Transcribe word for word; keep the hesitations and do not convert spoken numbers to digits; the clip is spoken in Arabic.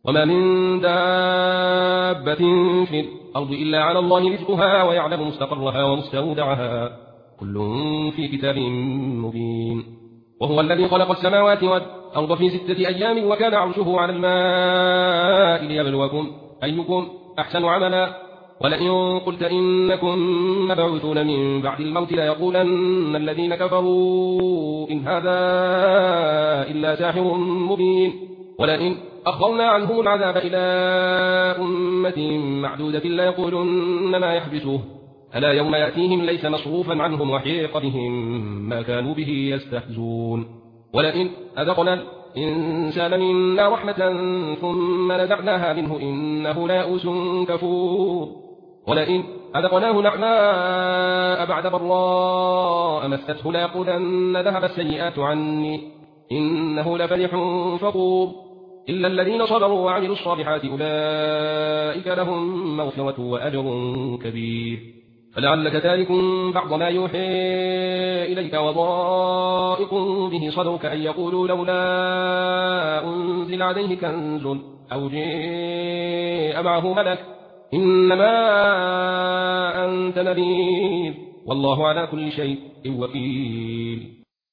وما من دابة في الأرض إلا على الله رزقها ويعلم مستقرها ومستودعها كل في كتاب مبين. وهو الذي خلق السماوات والأرض في ستة أيام وكان عرشه على الماء ليبلوكم أيكم أحسن عملا. ولئن قلت إنكم مبعوثون من بعد الموت ليقولن الذين كفروا إن هذا إلا ساحر مبين. ولئن أخرنا عنهم العذاب إلى أمة معدودة ليقولن ما يحبسه ألا يوم يأتيهم ليس مصروفا عنهم وحيق بهم ما كانوا به يستهزون. ولئن أذقنا الإنسان منا رحمة ثم نزعناها منه إنه ليئوس كفور. ولئن أذقناه نعماء بعد ضراء مسته ليقولن ذهب السيئات عني إنه لفرح فخور. إلا الذين صبروا وعملوا الصالحات أولئك لهم مغفرة وأجر كبير. فلعلك تارك بعض ما يوحي إليك وضائق به صدرك أن يقولوا لولا أنزل عليه كنز أو جاء معه ملك إنما أنت نذير والله على كل شيء وكيل.